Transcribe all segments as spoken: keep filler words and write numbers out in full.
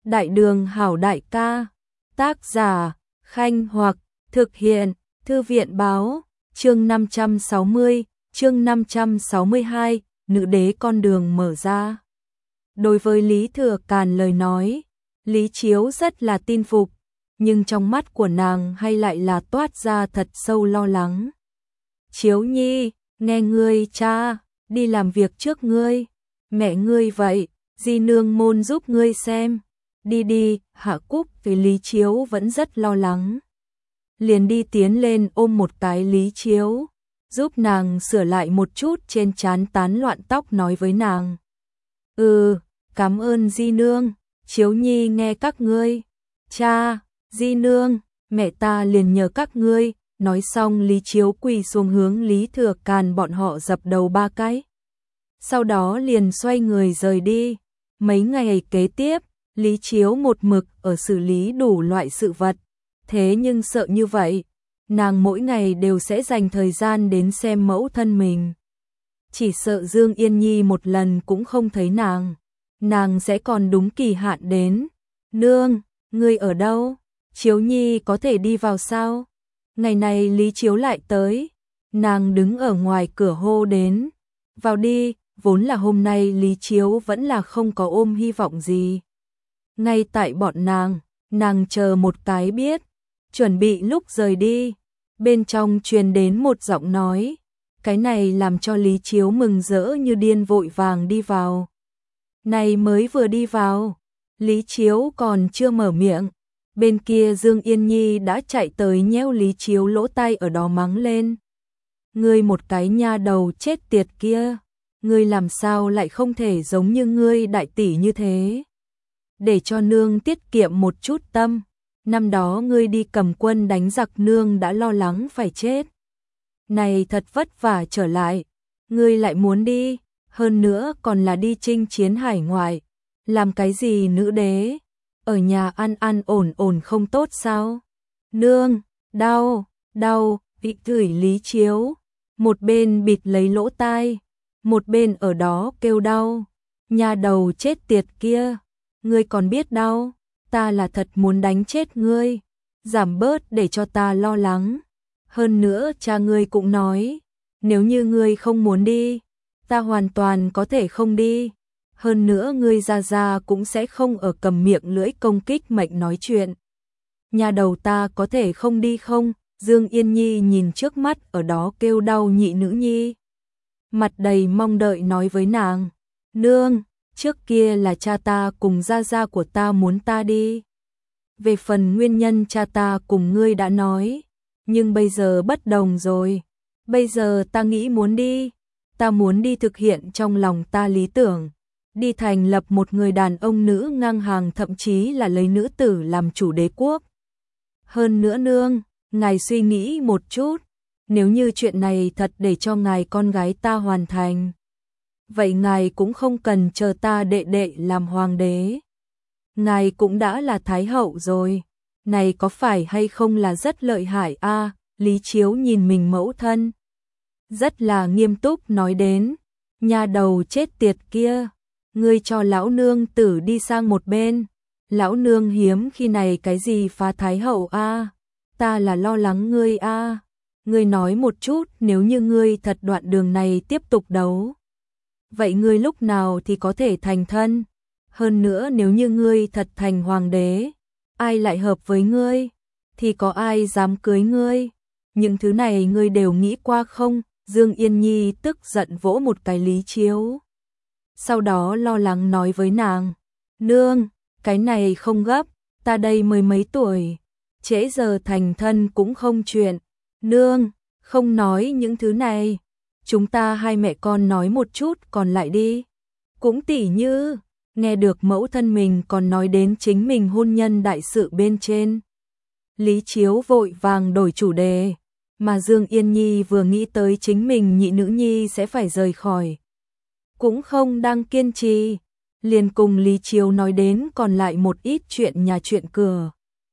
Đại đường hảo đại ca. Tác giả, Khanh Hoặc, thực hiện, Thư viện báo, chương năm trăm sáu mươi, chương năm trăm sáu mươi hai, nữ đế con đường mở ra. Đối với Lý Thừa Càn lời nói, Lý Chiếu rất là tin phục, nhưng trong mắt của nàng hay lại là toát ra thật sâu lo lắng. Chiếu Nhi, nghe ngươi cha, đi làm việc trước ngươi, mẹ ngươi vậy, di nương môn giúp ngươi xem. Đi đi, Hạ Cúc vì Lý Chiếu vẫn rất lo lắng. Liền đi tiến lên ôm một cái Lý Chiếu, giúp nàng sửa lại một chút trên trán tán loạn tóc nói với nàng. Ừ, cảm ơn di nương, Chiếu Nhi nghe các ngươi. Cha, di nương, mẹ ta liền nhờ các ngươi. Nói xong Lý Chiếu quỳ xuống hướng Lý Thừa Càn bọn họ dập đầu ba cái. Sau đó liền xoay người rời đi. Mấy ngày kế tiếp, Lý Chiếu một mực ở xử lý đủ loại sự vật. Thế nhưng sợ như vậy, nàng mỗi ngày đều sẽ dành thời gian đến xem mẫu thân mình. Chỉ sợ Dương Yên Nhi một lần cũng không thấy nàng. Nàng sẽ còn đúng kỳ hạn đến. Nương, ngươi ở đâu? Chiếu Nhi có thể đi vào sao? Ngày này Lý Chiếu lại tới. Nàng đứng ở ngoài cửa hô đến. Vào đi, vốn là hôm nay Lý Chiếu vẫn là không có ôm hy vọng gì. Ngay tại bọn nàng, nàng chờ một cái biết. Chuẩn bị lúc rời đi. Bên trong truyền đến một giọng nói. Cái này làm cho Lý Chiếu mừng rỡ như điên vội vàng đi vào. Này mới vừa đi vào. Lý Chiếu còn chưa mở miệng. Bên kia Dương Yên Nhi đã chạy tới nhéo Lý Chiếu lỗ tai ở đó mắng lên. Ngươi một cái nha đầu chết tiệt kia. Ngươi làm sao lại không thể giống như ngươi đại tỷ như thế. Để cho nương tiết kiệm một chút tâm. Năm đó ngươi đi cầm quân đánh giặc nương đã lo lắng phải chết. Này thật vất vả trở lại. Ngươi lại muốn đi. Hơn nữa còn là đi chinh chiến hải ngoại. Làm cái gì nữ đế? Ở nhà ăn ăn ổn ổn không tốt sao? Nương, đau, đau, vị gửi Lý Chiếu. Một bên bịt lấy lỗ tai. Một bên ở đó kêu đau. Nhà đầu chết tiệt kia. Ngươi còn biết đau. Ta là thật muốn đánh chết ngươi. Giảm bớt để cho ta lo lắng. Hơn nữa cha ngươi cũng nói. Nếu như ngươi không muốn đi. Ta hoàn toàn có thể không đi. Hơn nữa ngươi ra ra cũng sẽ không ở cầm miệng lưỡi công kích mệnh nói chuyện. Nhà đầu ta có thể không đi không? Dương Yên Nhi nhìn trước mắt ở đó kêu đau nhị nữ nhi. Mặt đầy mong đợi nói với nàng. Nương, trước kia là cha ta cùng gia gia của ta muốn ta đi. Về phần nguyên nhân cha ta cùng ngươi đã nói. Nhưng bây giờ bất đồng rồi. Bây giờ ta nghĩ muốn đi. Ta muốn đi thực hiện trong lòng ta lý tưởng. Đi thành lập một người đàn ông nữ ngang hàng, thậm chí là lấy nữ tử làm chủ đế quốc. Hơn nữa nương, ngài suy nghĩ một chút. Nếu như chuyện này thật để cho ngài con gái ta hoàn thành. Vậy ngài cũng không cần chờ ta đệ đệ làm hoàng đế. Ngài cũng đã là thái hậu rồi. Này có phải hay không là rất lợi hại a? À, Lý Chiếu nhìn mình mẫu thân. Rất là nghiêm túc nói đến. Nhà đầu chết tiệt kia. Ngươi cho lão nương tử đi sang một bên. Lão nương hiếm khi này cái gì phá thái hậu a? À? Ta là lo lắng ngươi a. À? Ngươi nói một chút, nếu như ngươi thật đoạn đường này tiếp tục đấu. Vậy ngươi lúc nào thì có thể thành thân? Hơn nữa nếu như ngươi thật thành hoàng đế, ai lại hợp với ngươi? Thì có ai dám cưới ngươi? Những thứ này ngươi đều nghĩ qua không? Dương Yên Nhi tức giận vỗ một cái Lý Chiếu. Sau đó lo lắng nói với nàng. Nương, cái này không gấp, ta đây mới mấy tuổi. Trễ giờ thành thân cũng không chuyện. Nương, không nói những thứ này. Chúng ta hai mẹ con nói một chút còn lại đi. Cũng tỉ như, nghe được mẫu thân mình còn nói đến chính mình hôn nhân đại sự bên trên. Lý Chiếu vội vàng đổi chủ đề. Mà Dương Yên Nhi vừa nghĩ tới chính mình nhị nữ nhi sẽ phải rời khỏi. Cũng không đang kiên trì. Liền cùng Lý Chiếu nói đến còn lại một ít chuyện nhà chuyện cửa.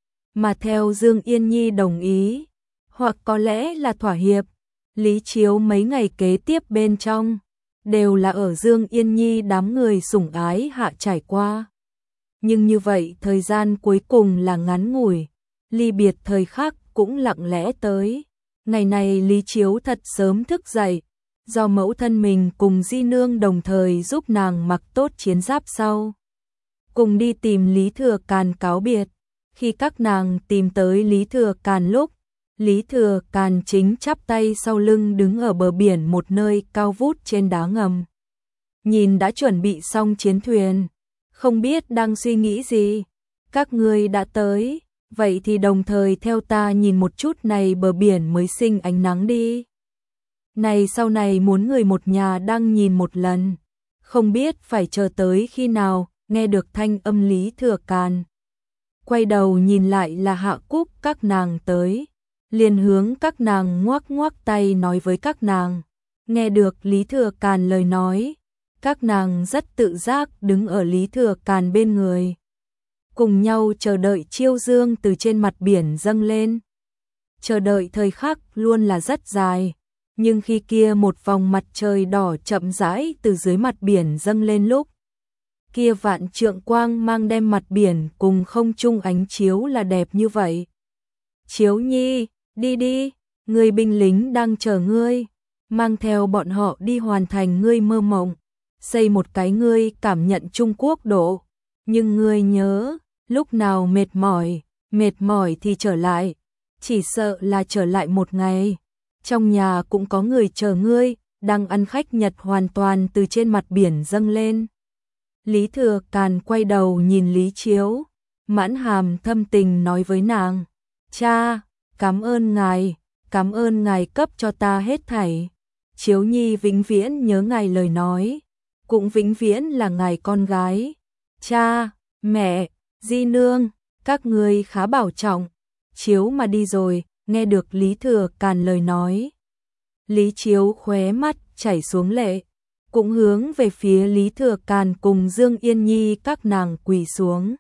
Mà theo Dương Yên Nhi đồng ý. Hoặc có lẽ là thỏa hiệp. Lý Chiếu mấy ngày kế tiếp bên trong. Đều là ở Dương Yên Nhi đám người sủng ái hạ trải qua. nhưng như vậy thời gian cuối cùng là ngắn ngủi, ly biệt thời khắc cũng lặng lẽ tới. Ngày này Lý Chiếu thật sớm thức dậy, do mẫu thân mình cùng Di Nương đồng thời giúp nàng mặc tốt chiến giáp sau. Cùng đi tìm Lý Thừa Càn cáo biệt. Khi các nàng tìm tới Lý Thừa Càn lúc, Lý Thừa Càn chính chắp tay sau lưng đứng ở bờ biển một nơi cao vút trên đá ngầm. Nhìn đã chuẩn bị xong chiến thuyền, không biết đang suy nghĩ gì. Các ngươi đã tới, vậy thì đồng thời theo ta nhìn một chút này bờ biển mới sinh ánh nắng đi. Này sau này muốn người một nhà đang nhìn một lần, không biết phải chờ tới khi nào. Nghe được thanh âm Lý Thừa Càn, quay đầu nhìn lại là Hạ Cúc các nàng tới, liền hướng các nàng ngoắc ngoắc tay nói với các nàng. Nghe được Lý Thừa Càn lời nói, các nàng rất tự giác đứng ở Lý Thừa Càn bên người, cùng nhau chờ đợi chiêu dương từ trên mặt biển dâng lên. Chờ đợi thời khắc luôn là rất dài, nhưng khi kia một vòng mặt trời đỏ chậm rãi từ dưới mặt biển dâng lên lúc, kia vạn trượng quang mang đem mặt biển cùng không trung ánh chiếu là đẹp như vậy. Chiếu Nhi, đi đi, người binh lính đang chờ ngươi, mang theo bọn họ đi hoàn thành ngươi mơ mộng, xây một cái ngươi cảm nhận Trung Quốc độ. Nhưng ngươi nhớ, lúc nào mệt mỏi, mệt mỏi thì trở lại, chỉ sợ là trở lại một ngày. Trong nhà cũng có người chờ ngươi, đang ăn khách nhật hoàn toàn từ trên mặt biển dâng lên. Lý Thừa Càn quay đầu nhìn Lý Chiếu, mãn hàm thâm tình nói với nàng, cha, cảm ơn ngài, cảm ơn ngài cấp cho ta hết thảy. Chiếu Nhi vĩnh viễn nhớ ngài lời nói, cũng vĩnh viễn là ngài con gái. Cha, mẹ, Di Nương, các ngươi khá bảo trọng. Chiếu mà đi rồi, nghe được Lý Thừa Càn lời nói. Lý Chiếu khóe mắt chảy xuống lệ, cũng hướng về phía Lý Thừa Càn cùng Dương Yên Nhi các nàng quỳ xuống.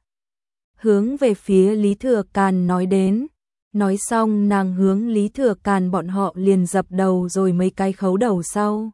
Hướng về phía Lý Thừa Càn nói đến, nói xong nàng hướng Lý Thừa Càn bọn họ liền dập đầu rồi mấy cái khấu đầu sau.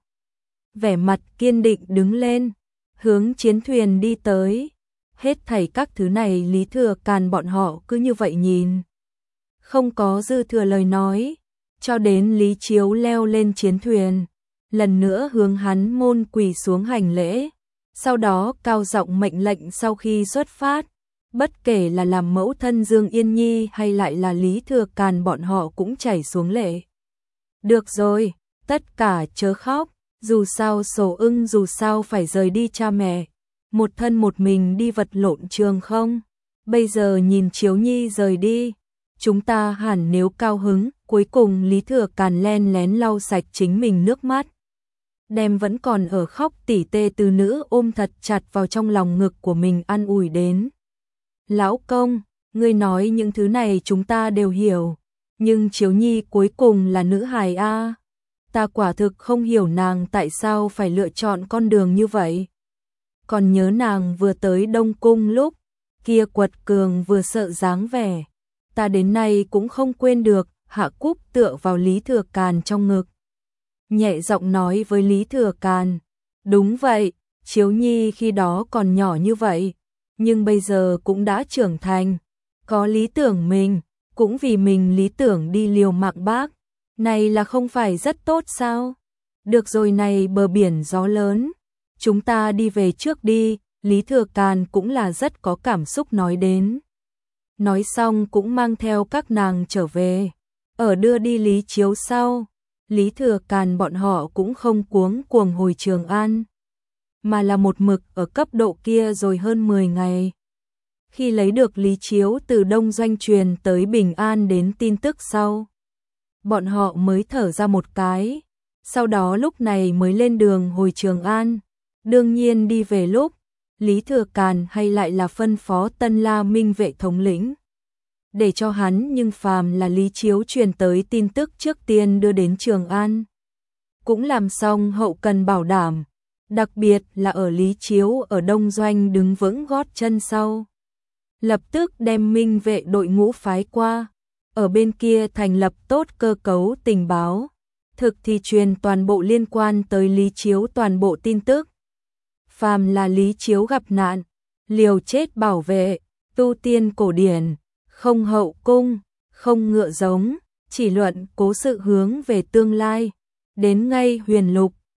Vẻ mặt kiên định đứng lên, hướng chiến thuyền đi tới. Hết thảy các thứ này Lý Thừa Càn bọn họ cứ như vậy nhìn, không có dư thừa lời nói, cho đến Lý Chiếu leo lên chiến thuyền, lần nữa hướng hắn môn quỳ xuống hành lễ, sau đó cao giọng mệnh lệnh sau khi xuất phát, bất kể là làm mẫu thân Dương Yên Nhi hay lại là Lý Thừa Càn bọn họ cũng chảy xuống lệ. Được rồi, tất cả chớ khóc, dù sao Sổ Ưng dù sao phải rời đi cha mẹ, một thân một mình đi vật lộn trường không, bây giờ nhìn Chiếu Nhi rời đi, chúng ta hẳn nếu cao hứng. Cuối cùng Lý Thừa Càn len lén lau sạch chính mình nước mắt, đem vẫn còn ở khóc tỉ tê từ nữ ôm thật chặt vào trong lòng ngực của mình an ủi đến. Lão công, ngươi nói những thứ này chúng ta đều hiểu, nhưng Chiếu Nhi cuối cùng là nữ hài a, ta quả thực không hiểu nàng tại sao phải lựa chọn con đường như vậy. Còn nhớ nàng vừa tới Đông Cung lúc, kia quật cường vừa sợ dáng vẻ, ta đến nay cũng không quên được. Hạ Cúc tựa vào Lý Thừa Càn trong ngực, nhẹ giọng nói với Lý Thừa Càn, đúng vậy, Chiếu Nhi khi đó còn nhỏ như vậy, nhưng bây giờ cũng đã trưởng thành, có lý tưởng mình, cũng vì mình lý tưởng đi liều mạng bác, này là không phải rất tốt sao? Được rồi này bờ biển gió lớn, chúng ta đi về trước đi, Lý Thừa Càn cũng là rất có cảm xúc nói đến. Nói xong cũng mang theo các nàng trở về. Ở đưa đi Lý Chiếu sau, Lý Thừa Càn bọn họ cũng không cuống cuồng hồi Trường An, mà là một mực ở cấp độ kia rồi hơn mười ngày. Khi lấy được Lý Chiếu từ Đông Doanh truyền tới Bình An đến tin tức sau, bọn họ mới thở ra một cái, sau đó lúc này mới lên đường hồi Trường An. Đương nhiên đi về lúc, Lý Thừa Càn hay lại là phân phó Tân La Minh vệ thống lĩnh, để cho hắn nhưng phàm là Lý Chiếu truyền tới tin tức trước tiên đưa đến Trường An. Cũng làm xong hậu cần bảo đảm, đặc biệt là ở Lý Chiếu ở Đông Doanh đứng vững gót chân sau. Lập tức đem Minh vệ đội ngũ phái qua, ở bên kia thành lập tốt cơ cấu tình báo, thực thì truyền toàn bộ liên quan tới Lý Chiếu toàn bộ tin tức. Phàm là Lý Chiếu gặp nạn, liều chết bảo vệ, tu tiên cổ điển, không hậu cung, không ngựa giống, chỉ luận cố sự hướng về tương lai. Đến ngay huyền lục,